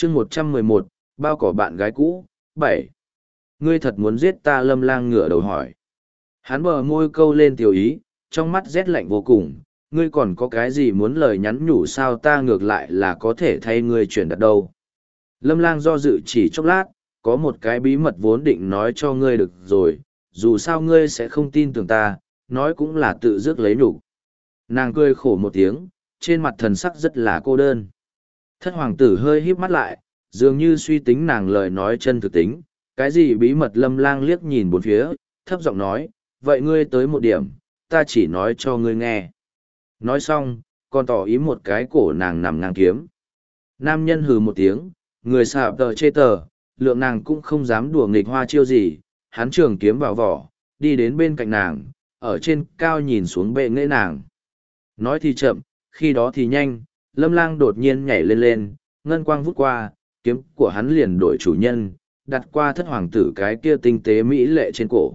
chương 111, bao cỏ bạn gái cũ, 7. Ngươi thật muốn giết ta? Lâm Lang ngửa đầu hỏi. Hắn bờ môi câu lên tiểu ý, trong mắt rét lạnh vô cùng. Ngươi còn có cái gì muốn lời nhắn nhủ sao? Ta ngược lại là có thể thay ngươi chuyển đặt đâu. Lâm Lang do dự chỉ chốc lát, có một cái bí mật vốn định nói cho ngươi được rồi, dù sao ngươi sẽ không tin tưởng ta, nói cũng là tự dứt lấy nhục. Nàng cười khổ một tiếng, trên mặt thần sắc rất là cô đơn. Thất hoàng tử hơi híp mắt lại, dường như suy tính nàng lời nói chân thực tính, cái gì bí mật? Lâm Lang liếc nhìn bốn phía, thấp giọng nói, vậy ngươi tới một điểm, ta chỉ nói cho ngươi nghe. Nói xong, còn tỏ ý một cái cổ nàng nằm ngang kiếm. Nam nhân hừ một tiếng, người xạ tờ chê tờ, lượng nàng cũng không dám đùa nghịch hoa chiêu gì, hắn trường kiếm vào vỏ, đi đến bên cạnh nàng, ở trên cao nhìn xuống bệ nghệ nàng. Nói thì chậm, khi đó thì nhanh, Lâm Lang đột nhiên nhảy lên lên, ngân quang vút qua, kiếm của hắn liền đổi chủ nhân, đặt qua thất hoàng tử cái kia tinh tế mỹ lệ trên cổ.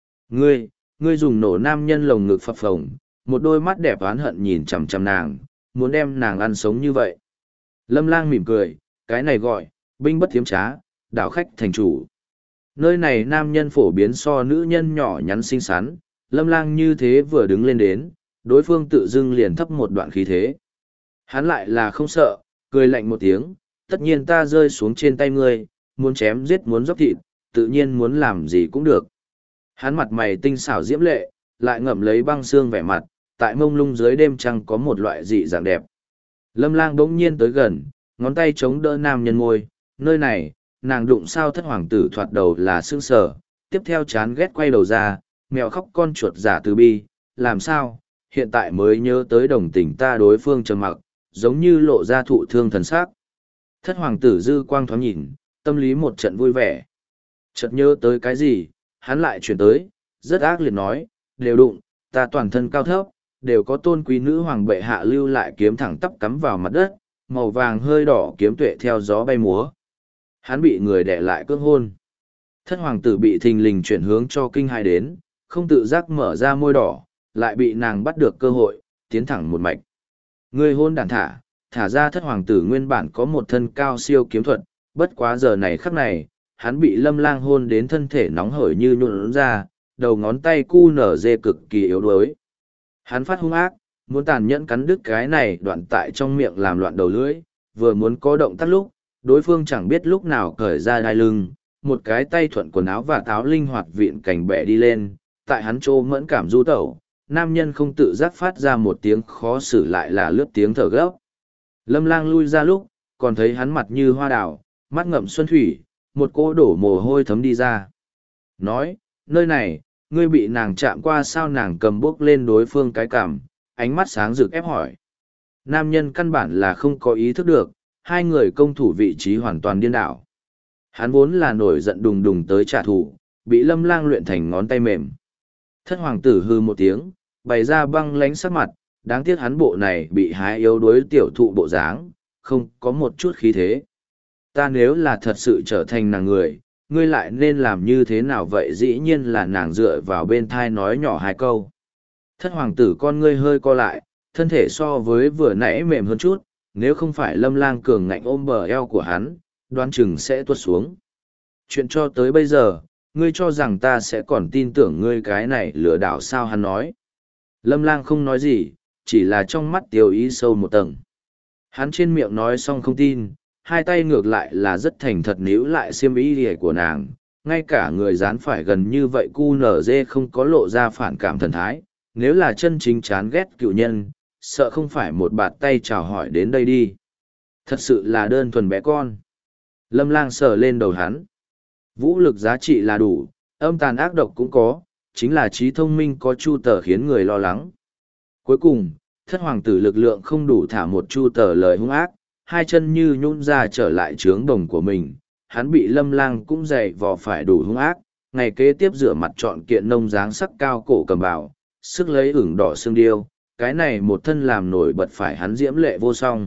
Ngươi dùng nổ? Nam nhân lồng ngực phập phồng, một đôi mắt đẹp oán hận nhìn chằm chằm nàng, muốn đem nàng ăn sống như vậy. Lâm Lang mỉm cười, cái này gọi, binh bất tiếm trá, đảo khách thành chủ. Nơi này nam nhân phổ biến so nữ nhân nhỏ nhắn xinh xắn, Lâm Lang như thế vừa đứng lên đến, đối phương tự dưng liền thấp một đoạn khí thế. Hắn lại là không sợ, cười lạnh một tiếng, tất nhiên ta rơi xuống trên tay ngươi, muốn chém giết muốn dốc thịt, tự nhiên muốn làm gì cũng được. Hắn mặt mày tinh xảo diễm lệ, lại ngậm lấy băng xương vẻ mặt, tại mông lung dưới đêm trăng có một loại dị dạng đẹp. Lâm Lang bỗng nhiên tới gần, ngón tay chống đỡ nam nhân môi, nơi này, nàng đụng sao? Thất hoàng tử thoạt đầu là sững sờ, tiếp theo chán ghét quay đầu ra, mèo khóc con chuột giả từ bi, làm sao, hiện tại mới nhớ tới đồng tình ta? Đối phương trầm mặc, giống như lộ ra thụ thương thần sắc. Thất hoàng tử dư quang thoáng nhìn, tâm lý một trận vui vẻ. Chợt nhớ tới cái gì, hắn lại chuyển tới, rất ác liệt nói, đều đụng, ta toàn thân cao thấp, đều có tôn quý nữ hoàng bệ hạ lưu lại kiếm thẳng tắp cắm vào mặt đất, màu vàng hơi đỏ kiếm tuệ theo gió bay múa. Hắn bị người đè lại cưỡng hôn. Thất hoàng tử bị thình lình chuyển hướng cho kinh hai đến, không tự giác mở ra môi đỏ, lại bị nàng bắt được cơ hội, tiến thẳng một mạch. Người hôn đàn thả ra. Thất hoàng tử nguyên bản có một thân cao siêu kiếm thuật, bất quá giờ này khắc này, hắn bị Lâm Lang hôn đến thân thể nóng hởi như nhuộn ra, đầu ngón tay cu nở dê cực kỳ yếu đuối. Hắn phát hung ác, muốn tàn nhẫn cắn đứt cái này đoạn tại trong miệng làm loạn đầu lưỡi, vừa muốn có động tác lúc, đối phương chẳng biết lúc nào cởi ra đai lưng, một cái tay thuận quần áo và táo linh hoạt vịn cảnh bẻ đi lên, tại hắn trô mẫn cảm du tẩu, nam nhân không tự giác phát ra một tiếng khó xử, lại là lướt tiếng thở gấp. Lâm Lang lui ra lúc, còn thấy hắn mặt như hoa đào, mắt ngậm xuân thủy, một cỗ đổ mồ hôi thấm đi ra. Nói, nơi này, ngươi bị nàng chạm qua sao? Nàng cầm bước lên đối phương cái cằm, ánh mắt sáng rực ép hỏi. Nam nhân căn bản là không có ý thức được, hai người công thủ vị trí hoàn toàn điên đảo. Hắn vốn là nổi giận đùng đùng tới trả thù, bị Lâm Lang luyện thành ngón tay mềm. Thất hoàng tử hư một tiếng, bày ra băng lánh sắc mặt, đáng tiếc hắn bộ này bị hái yếu đuối tiểu thụ bộ dáng, không có một chút khí thế. Ta nếu là thật sự trở thành nàng người, ngươi lại nên làm như thế nào vậy? Dĩ nhiên là nàng dựa vào bên thai nói nhỏ hai câu. Thất hoàng tử con ngươi hơi co lại, thân thể so với vừa nãy mềm hơn chút, nếu không phải Lâm Lang cường ngạnh ôm bờ eo của hắn, đoán chừng sẽ tuột xuống. Chuyện cho tới bây giờ, ngươi cho rằng ta sẽ còn tin tưởng ngươi cái này lừa đảo sao? Hắn nói. Lâm Lang không nói gì, chỉ là trong mắt tiêu ý sâu một tầng. Hắn trên miệng nói xong không tin, hai tay ngược lại là rất thành thật níu lại xiêm y lìa của nàng, ngay cả người dán phải gần như vậy cu nở dê không có lộ ra phản cảm thần thái, nếu là chân chính chán ghét cựu nhân, sợ không phải một bạt tay chào hỏi đến đây đi. Thật sự là đơn thuần bé con. Lâm Lang sờ lên đầu hắn. Vũ lực giá trị là đủ, âm tàn ác độc cũng có, chính là trí thông minh có chu tờ khiến người lo lắng. Cuối cùng, thất hoàng tử lực lượng không đủ thả một chu tờ lời hung ác, hai chân như nhún ra trở lại trướng đồng của mình, hắn bị Lâm Lang cũng dày vò phải đủ hung ác, ngày kế tiếp rửa mặt chọn kiện nông dáng sắc cao cổ cầm bào, sức lấy ửng đỏ xương điêu, cái này một thân làm nổi bật phải hắn diễm lệ vô song.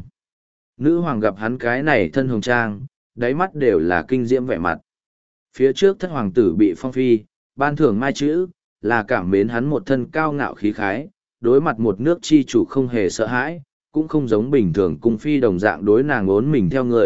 Nữ hoàng gặp hắn cái này thân hồng trang, đáy mắt đều là kinh diễm vẻ mặt. Phía trước thất hoàng tử bị phong phi, ban thưởng mai chữ, là cảm mến hắn một thân cao ngạo khí khái, đối mặt một nước chi chủ không hề sợ hãi, cũng không giống bình thường cung phi đồng dạng đối nàng ốn mình theo người,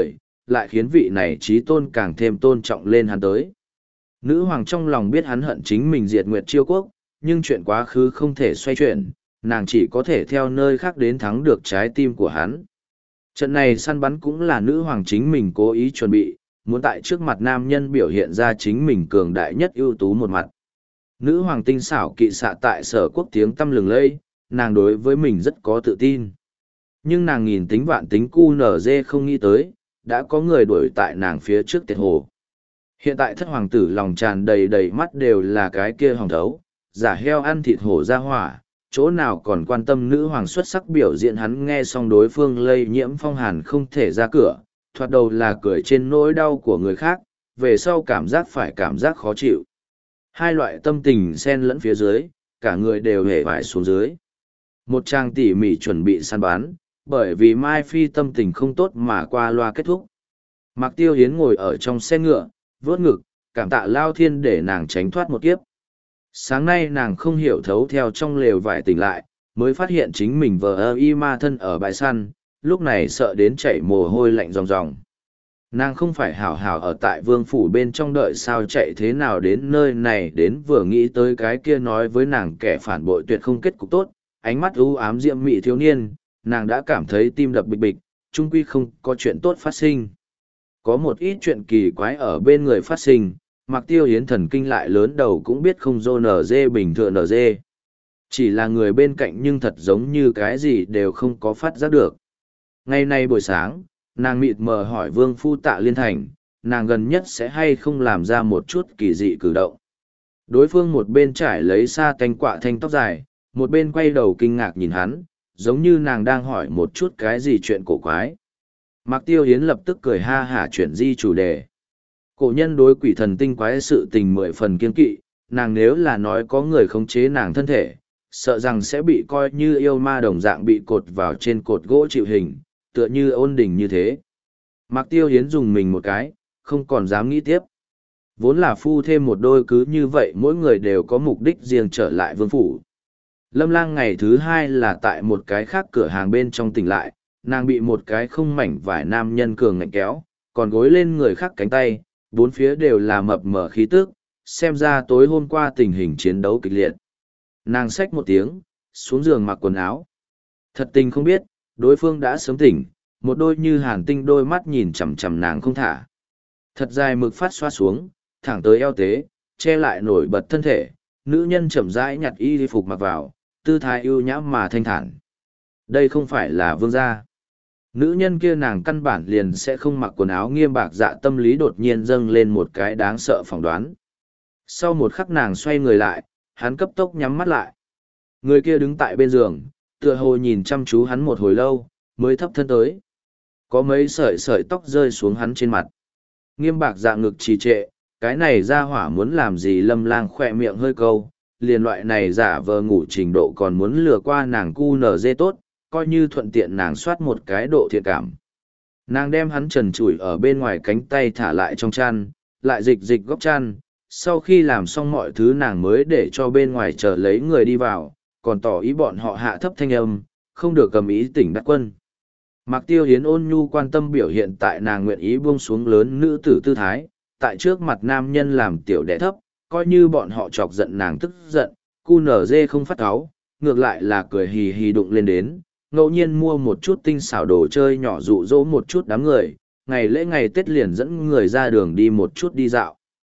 lại khiến vị này trí tôn càng thêm tôn trọng lên hắn tới. Nữ hoàng trong lòng biết hắn hận chính mình diệt Nguyệt Chiêu Quốc, nhưng chuyện quá khứ không thể xoay chuyển, nàng chỉ có thể theo nơi khác đến thắng được trái tim của hắn. Trận này săn bắn cũng là nữ hoàng chính mình cố ý chuẩn bị, muốn tại trước mặt nam nhân biểu hiện ra chính mình cường đại nhất ưu tú một mặt. Nữ hoàng tinh xảo kỵ xạ tại Sở Quốc tiếng tăm lừng lẫy, nàng đối với mình rất có tự tin. Nhưng nàng nghìn tính vạn tính QNZ không nghĩ tới, đã có người đuổi tại nàng phía trước tiệt hồ. Hiện tại thất hoàng tử lòng tràn đầy đầy mắt đều là cái kia hồng thấu, giả heo ăn thịt hổ ra hỏa, chỗ nào còn quan tâm nữ hoàng xuất sắc biểu diễn. Hắn nghe xong đối phương lây nhiễm phong hàn không thể ra cửa, thoạt đầu là cười trên nỗi đau của người khác, về sau cảm giác phải cảm giác khó chịu. Hai loại tâm tình xen lẫn phía dưới, cả người đều hề vải xuống dưới. Một trang tỉ mỉ chuẩn bị săn bắn, bởi vì Mai Phi tâm tình không tốt mà qua loa kết thúc. Mạc Tiêu Hiến ngồi ở trong xe ngựa, vớt ngực, cảm tạ Lao Thiên để nàng tránh thoát một kiếp. Sáng nay nàng không hiểu thấu theo trong lều vải tỉnh lại, mới phát hiện chính mình vờ y ma thân ở bãi săn, lúc này sợ đến chảy mồ hôi lạnh ròng ròng. Nàng không phải hảo hảo ở tại vương phủ bên trong đợi sao chạy thế nào đến nơi này, đến vừa nghĩ tới cái kia nói với nàng kẻ phản bội tuyệt không kết cục tốt, ánh mắt u ám diệm mị thiếu niên, nàng đã cảm thấy tim đập bịch bịch, chung quy không có chuyện tốt phát sinh. Có một ít chuyện kỳ quái ở bên người phát sinh, Mạc Tiêu Hiến thần kinh lại lớn đầu cũng biết không dô nở dê bình thường nở dê. Chỉ là người bên cạnh nhưng thật giống như cái gì đều không có phát giác được. Ngày nay buổi sáng, nàng mịt mờ hỏi Vương Phu Tạ Liên Thành, nàng gần nhất sẽ hay không làm ra một chút kỳ dị cử động. Đối phương một bên trải lấy sa tanh quạ thanh tóc dài, một bên quay đầu kinh ngạc nhìn hắn, giống như nàng đang hỏi một chút cái gì chuyện cổ quái. Mạc Tiêu Hiến lập tức cười ha hả chuyển di chủ đề. Cổ nhân đối quỷ thần tinh quái sự tình 10 phần kiên kỵ, nàng nếu là nói có người khống chế nàng thân thể, sợ rằng sẽ bị coi như yêu ma đồng dạng bị cột vào trên cột gỗ chịu hình, tựa như ôn đình như thế. Mạc Tiêu Hiến dùng mình một cái, không còn dám nghĩ tiếp. Vốn là phu thêm một đôi cứ như vậy mỗi người đều có mục đích riêng trở lại vương phủ. Lâm Lang ngày thứ hai là tại một cái khác cửa hàng bên trong tỉnh lại, nàng bị một cái không mảnh vải nam nhân cường ngạnh kéo, còn gối lên người khác cánh tay, bốn phía đều là mập mờ khí tức, xem ra tối hôm qua tình hình chiến đấu kịch liệt. Nàng xách một tiếng, xuống giường mặc quần áo. Thật tình không biết, đối phương đã sớm tỉnh, một đôi như hàn tinh đôi mắt nhìn chằm chằm nàng không thả. Thật dài mực phát xoa xuống, thẳng tới eo tế, che lại nổi bật thân thể, nữ nhân chậm rãi nhặt y phục mặc vào, tư thái ưu nhã mà thanh thản. Đây không phải là vương gia. Nữ nhân kia nàng căn bản liền sẽ không mặc quần áo nghiêm bạc, dạ tâm lý đột nhiên dâng lên một cái đáng sợ phỏng đoán. Sau một khắc nàng xoay người lại, hắn cấp tốc nhắm mắt lại. Người kia đứng tại bên giường, tựa hồ nhìn chăm chú hắn một hồi lâu, mới thấp thân tới. Có mấy sợi sợi tóc rơi xuống hắn trên mặt. Nghiêm bạc dạ ngực trì trệ, cái này ra hỏa muốn làm gì? Lâm Lang khỏe miệng hơi câu, liền loại này giả vờ ngủ trình độ còn muốn lừa qua nàng cu nở dê tốt, coi như thuận tiện nàng soát một cái độ thiện cảm. Nàng đem hắn trần trụi ở bên ngoài cánh tay thả lại trong chăn, lại dịch dịch góc chăn, sau khi làm xong mọi thứ nàng mới để cho bên ngoài chờ lấy người đi vào, còn tỏ ý bọn họ hạ thấp thanh âm, không được cầm ý tỉnh đắc quân. Mạc Tiêu Hiến ôn nhu quan tâm biểu hiện tại nàng nguyện ý buông xuống lớn nữ tử tư thái, tại trước mặt nam nhân làm tiểu đẻ thấp, coi như bọn họ chọc giận nàng tức giận, cu nở dê không phát áo, ngược lại là cười hì hì đụng lên đến, ngẫu nhiên mua một chút tinh xảo đồ chơi nhỏ dụ dỗ một chút đám người, ngày lễ ngày Tết liền dẫn người ra đường đi một chút đi dạo.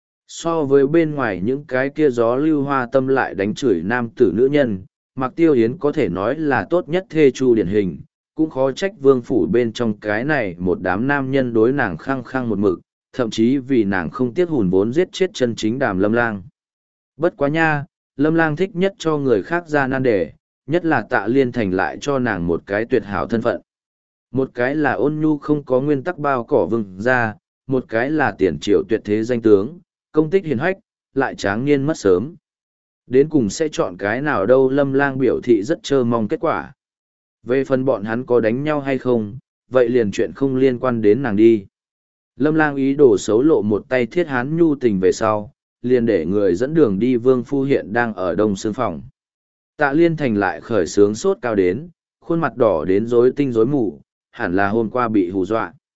So với bên ngoài những cái kia gió lưu hoa tâm lại đánh chửi nam tử nữ nhân, Mạc Tiêu Hiến có thể nói là tốt nhất thê chu điển hình, cũng khó trách vương phủ bên trong cái này một đám nam nhân đối nàng khăng khăng một mực, thậm chí vì nàng không tiếc hùn vốn giết chết chân chính Đàm Lâm Lang. Bất quá nha, Lâm Lang thích nhất cho người khác ra nan đề, nhất là Tạ Liên Thành lại cho nàng một cái tuyệt hảo thân phận. Một cái là ôn nhu không có nguyên tắc bao cỏ vương ra, một cái là tiền triệu tuyệt thế danh tướng, công tích hiền hách, lại tráng niên mất sớm. Đến cùng sẽ chọn cái nào đâu? Lâm Lang biểu thị rất chờ mong kết quả. Về phần bọn hắn có đánh nhau hay không, vậy liền chuyện không liên quan đến nàng đi. Lâm Lang ý đồ xấu lộ một tay thiết hán nhu tình về sau, liền để người dẫn đường đi. Vương phu hiện đang ở đông xương phòng. Tạ Liên Thành lại khởi sướng sốt cao đến, khuôn mặt đỏ đến rối tinh rối mù, hẳn là hôm qua bị hù dọa.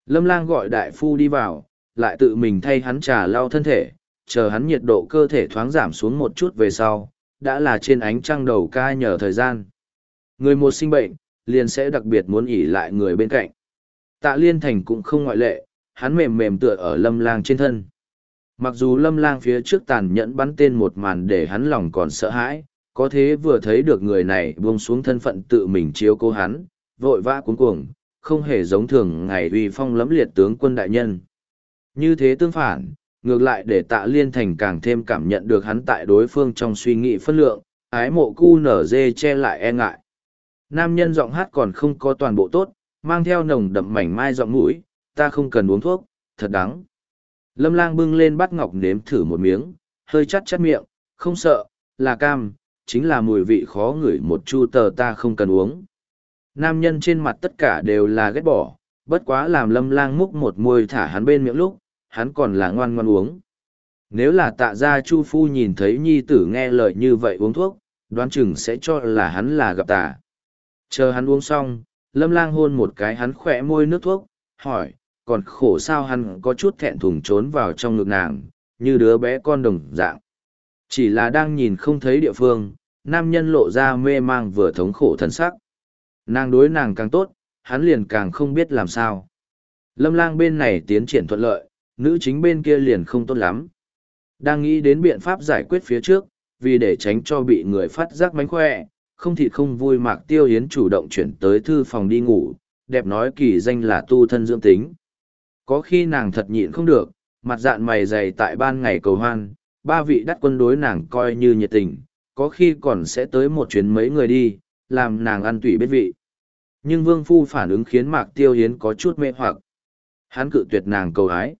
Lâm Lang gọi đại phu đi vào, lại tự mình thay hắn trà lau thân thể, chờ hắn nhiệt độ cơ thể thoáng giảm xuống một chút về sau, đã là trên ánh trăng đầu ca nhờ thời gian. Người một sinh bệnh, liền sẽ đặc biệt muốn ỉ lại người bên cạnh. Tạ Liên Thành cũng không ngoại lệ, hắn mềm mềm tựa ở Lâm Lang trên thân. Mặc dù Lâm Lang phía trước tàn nhẫn bắn tên một màn để hắn lòng còn sợ hãi, có thế vừa thấy được người này buông xuống thân phận tự mình chiếu cố hắn, vội vã cuống cuồng, không hề giống thường ngày uy phong lẫm liệt tướng quân đại nhân. Như thế tương phản, ngược lại để Tạ Liên Thành càng thêm cảm nhận được hắn tại đối phương trong suy nghĩ phân lượng, ái mộ cu nở dê che lại e ngại. Nam nhân giọng hát còn không có toàn bộ tốt, mang theo nồng đậm mảnh mai giọng mũi, ta không cần uống thuốc, thật đắng. Lâm Lang bưng lên bát ngọc nếm thử một miếng, hơi chắt chắt miệng, không sợ, là cam, chính là mùi vị khó ngửi một chu tờ ta không cần uống. Nam nhân trên mặt tất cả đều là ghét bỏ, bất quá làm Lâm Lang múc một môi thả hắn bên miệng lúc, hắn còn là ngoan ngoan uống. Nếu là Tạ gia Chu phu nhìn thấy nhi tử nghe lời như vậy uống thuốc, đoán chừng sẽ cho là hắn là gặp tà. Chờ hắn uống xong, Lâm Lang hôn một cái hắn khỏe môi nước thuốc, hỏi, còn khổ sao hắn có chút thẹn thùng trốn vào trong ngực nàng, như đứa bé con đồng dạng. Chỉ là đang nhìn không thấy địa phương, nam nhân lộ ra mê mang vừa thống khổ thân sắc. Nàng đối nàng càng tốt, hắn liền càng không biết làm sao. Lâm Lang bên này tiến triển thuận lợi, nữ chính bên kia liền không tốt lắm. Đang nghĩ đến biện pháp giải quyết phía trước, vì để tránh cho bị người phát giác mánh khỏe, không thịt không vui Mạc Tiêu Hiến chủ động chuyển tới thư phòng đi ngủ, đẹp nói kỳ danh là tu thân dưỡng tính. Có khi nàng thật nhịn không được, mặt dạn mày dày tại ban ngày cầu hoan, ba vị đắt quân đối nàng coi như nhiệt tình, có khi còn sẽ tới một chuyến mấy người đi, làm nàng ăn tủy biết vị. Nhưng Vương Phu phản ứng khiến Mạc Tiêu Hiến có chút mê hoặc. Hắn cự tuyệt nàng cầu hái.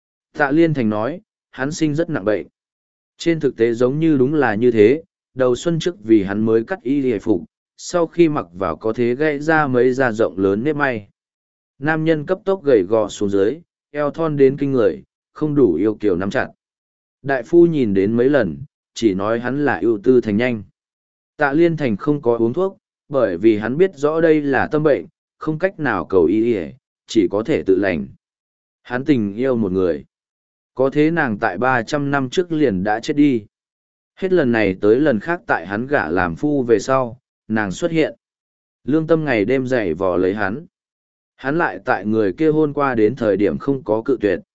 Tạ Liên Thành nói, hắn sinh rất nặng bệnh. Trên thực tế giống như đúng là như thế, đầu xuân trước vì hắn mới cắt y hề phục, sau khi mặc vào có thế gãy ra mấy da rộng lớn nếp may. Nam nhân cấp tốc gầy gò xuống dưới, eo thon đến kinh người, không đủ yêu kiều nắm chặt. Đại phu nhìn đến mấy lần, chỉ nói hắn là ưu tư thành nhanh. Tạ Liên Thành không có uống thuốc, bởi vì hắn biết rõ đây là tâm bệnh, không cách nào cầu y hề, chỉ có thể tự lành. Hắn tình yêu một người. Có thế nàng tại 300 năm trước liền đã chết đi. Hết lần này tới lần khác tại hắn gả làm phu về sau, nàng xuất hiện. Lương tâm ngày đêm dày vò lấy hắn. Hắn lại tại người kia hôn qua đến thời điểm không có cự tuyệt.